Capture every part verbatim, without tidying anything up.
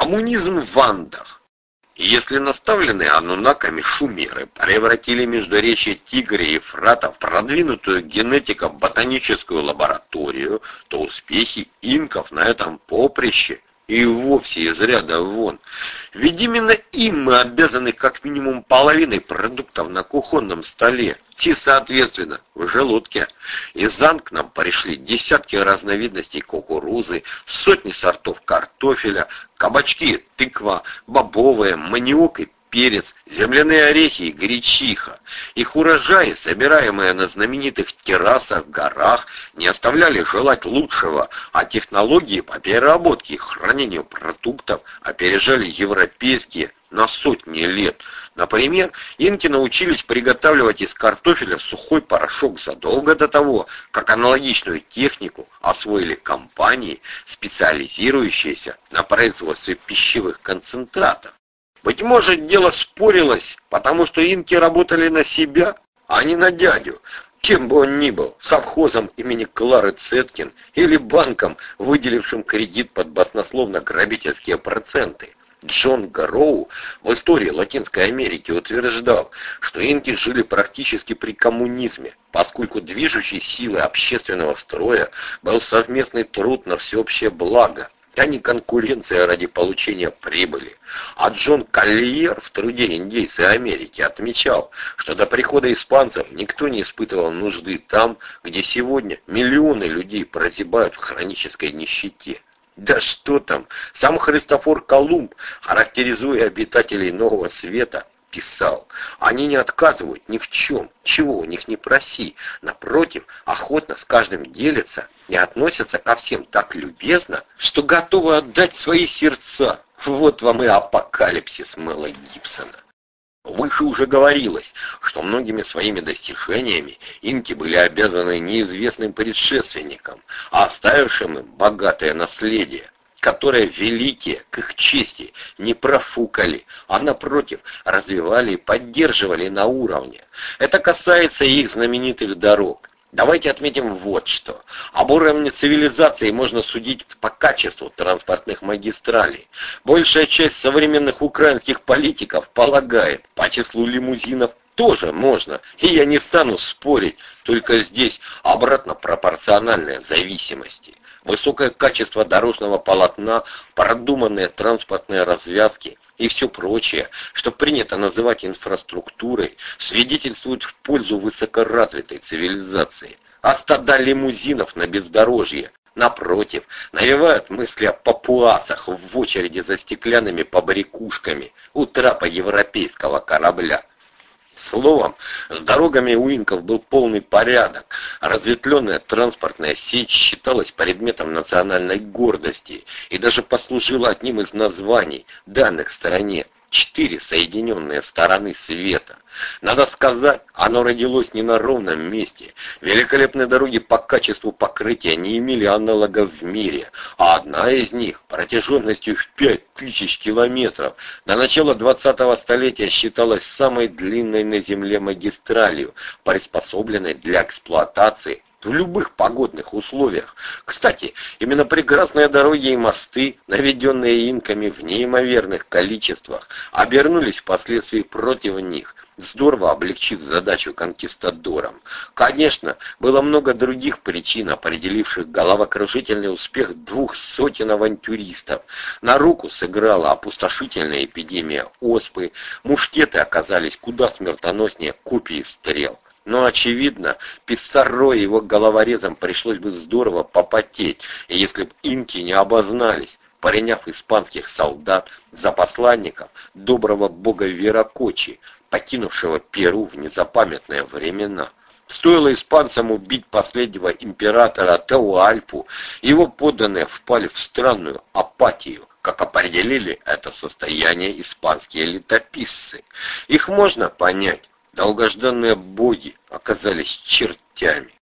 Коммунизм в Андах. И если наставленные анунаками шумеры превратили междуречье Тигра и Ефрата в продвинутую генетиков ботаническую лабораторию, то успехи инков на этом поприще и вовсе из ряда вон. Ведь именно им мы обязаны как минимум половиной продуктов на кухонном столе, и, соответственно, в желудке. Из Анд к нам пришли десятки разновидностей кукурузы, сотни сортов картофеля, кабачки, тыква, бобовые, маниок и перец, земляные орехи и гречиха. Их урожаи, собираемые на знаменитых террасах в горах, не оставляли желать лучшего, а технологии по переработке и хранению продуктов опережали европейские на сотни лет. Например, инки научились приготавливать из картофеля сухой порошок задолго до того, как аналогичную технику освоили компании, специализирующиеся на производстве пищевых концентратов. Быть может, дело спорилось, потому что инки работали на себя, а не на дядю, кем бы он ни был, совхозом имени Клары Цеткин или банком, выделившим кредит под баснословно-грабительские проценты. Джон Гарроу в истории Латинской Америки утверждал, что инки жили практически при коммунизме, поскольку движущей силой общественного строя был совместный труд на всеобщее благо, а не конкуренция ради получения прибыли. А Джон Коллиер в труде «Индейцы Америки» отмечал, что до прихода испанцев никто не испытывал нужды там, где сегодня миллионы людей прозябают в хронической нищете. Да что там, сам Христофор Колумб, характеризуя обитателей Нового Света, писал: они не отказывают ни в чем, чего у них не проси, напротив, охотно с каждым делятся и относятся ко всем так любезно, что готовы отдать свои сердца. Вот вам и апокалипсис Мэла Гибсона. Выше уже говорилось, что многими своими достижениями инки были обязаны неизвестным предшественникам, оставившим им богатое наследие, которое великие, к их чести, не профукали, а напротив, развивали и поддерживали на уровне. Это касается и их знаменитых дорог. Давайте отметим вот что. Об уровне цивилизации можно судить по качеству транспортных магистралей. Большая часть современных украинских политиков полагает, по числу лимузинов тоже можно, и я не стану спорить, только здесь обратно пропорциональная зависимости. Высокое качество дорожного полотна, продуманные транспортные развязки и все прочее, что принято называть инфраструктурой, свидетельствует в пользу высокоразвитой цивилизации. А стада лимузинов на бездорожье, напротив, навевают мысли о папуасах в очереди за стеклянными побрякушками у трапа европейского корабля. Словом, с дорогами у инков был полный порядок. Разветвленная транспортная сеть считалась предметом национальной гордости и даже послужила одним из названий, данных стране. Четыре соединенные стороны света. Надо сказать, оно родилось не на ровном месте. Великолепные дороги по качеству покрытия не имели аналогов в мире, а одна из них, протяженностью в пять тысяч километров, до начала двадцатого столетия считалась самой длинной на Земле магистралью, приспособленной для эксплуатации в любых погодных условиях. Кстати, именно прекрасные дороги и мосты, наведенные инками в неимоверных количествах, обернулись впоследствии против них, здорово облегчив задачу конкистадорам. Конечно, было много других причин, определивших головокружительный успех двух сотен авантюристов. На руку сыграла опустошительная эпидемия оспы, мушкеты оказались куда смертоноснее копий стрел. Но, очевидно, Писсаро и его головорезам пришлось бы здорово попотеть, если б инки не обознались, приняв испанских солдат за посланников доброго бога Виракочи, покинувшего Перу в незапамятные времена. Стоило испанцам убить последнего императора Атауальпу, его подданные впали в странную апатию, как определили это состояние испанские летописцы. Их можно понять. Долгожданные боги оказались чертями.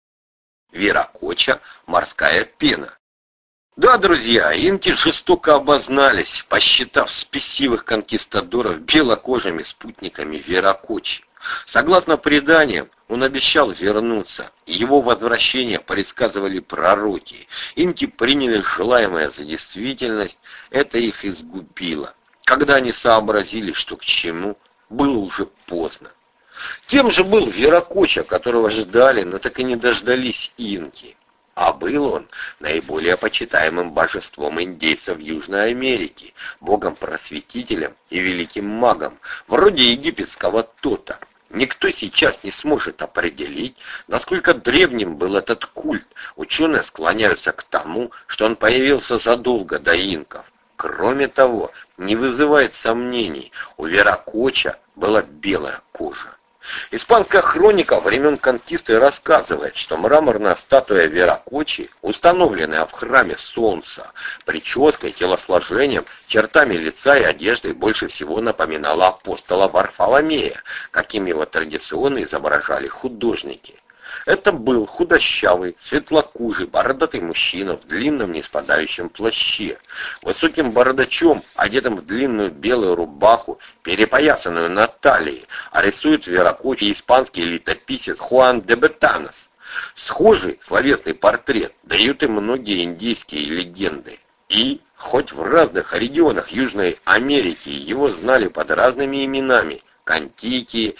Виракоча — морская пена. Да, друзья, инки жестоко обознались, посчитав спесивых конкистадоров белокожими спутниками Виракочи. Согласно преданиям, он обещал вернуться, и его возвращение предсказывали пророки. Инки приняли желаемое за действительность, это их изгубило. Когда они сообразили, что к чему, было уже поздно. Кем же был Виракоча, которого ждали, но так и не дождались инки? А был он наиболее почитаемым божеством индейцев Южной Америки, богом-просветителем и великим магом, вроде египетского Тота. Никто сейчас не сможет определить, насколько древним был этот культ. Ученые склоняются к тому, что он появился задолго до инков. Кроме того, не вызывает сомнений, у Виракоча была белая кожа. Испанская хроника времен Конкисты рассказывает, что мраморная статуя Виракочи, установленная в храме Солнца, прической, телосложением, чертами лица и одеждой больше всего напоминала апостола Варфоломея, каким его традиционно изображали художники. Это был худощавый, светлокожий, бородатый мужчина в длинном неспадающем плаще. Высоким бородачом, одетым в длинную белую рубаху, перепоясанную на талии, рисует Виракочи испанский летописец Хуан де Бетанос. Схожий словесный портрет дают и многие индийские легенды. И, хоть в разных регионах Южной Америки его знали под разными именами – Кантики,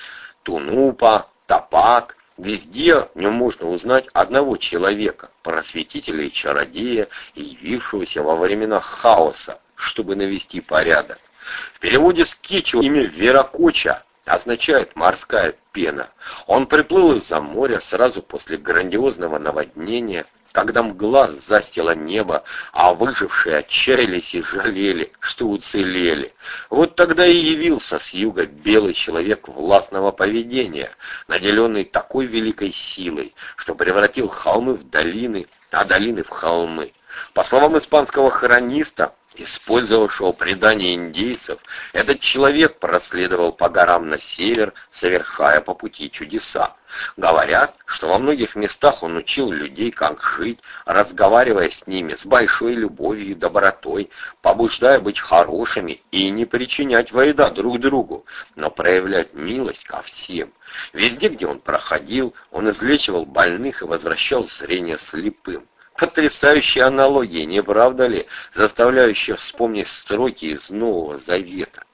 Тунупа, Тапак, везде в нем можно узнать одного человека, просветителя и чародея, явившегося во времена хаоса, чтобы навести порядок. В переводе с кичуа имя Виракоча означает «морская пена». Он приплыл из-за моря сразу после грандиозного наводнения, когда мгла застила небо, а выжившие отчаялись и жалели, что уцелели. Вот тогда и явился с юга белый человек властного поведения, наделенный такой великой силой, что превратил холмы в долины, а долины в холмы. По словам испанского хрониста, использовавшего предания индейцев, этот человек проследовал по горам на север, совершая по пути чудеса. Говорят, что во многих местах он учил людей, как жить, разговаривая с ними с большой любовью и добротой, побуждая быть хорошими и не причинять вреда друг другу, но проявлять милость ко всем. Везде, где он проходил, он излечивал больных и возвращал зрение слепым. Потрясающая аналогия, не правда ли, заставляющая вспомнить строки из Нового Завета.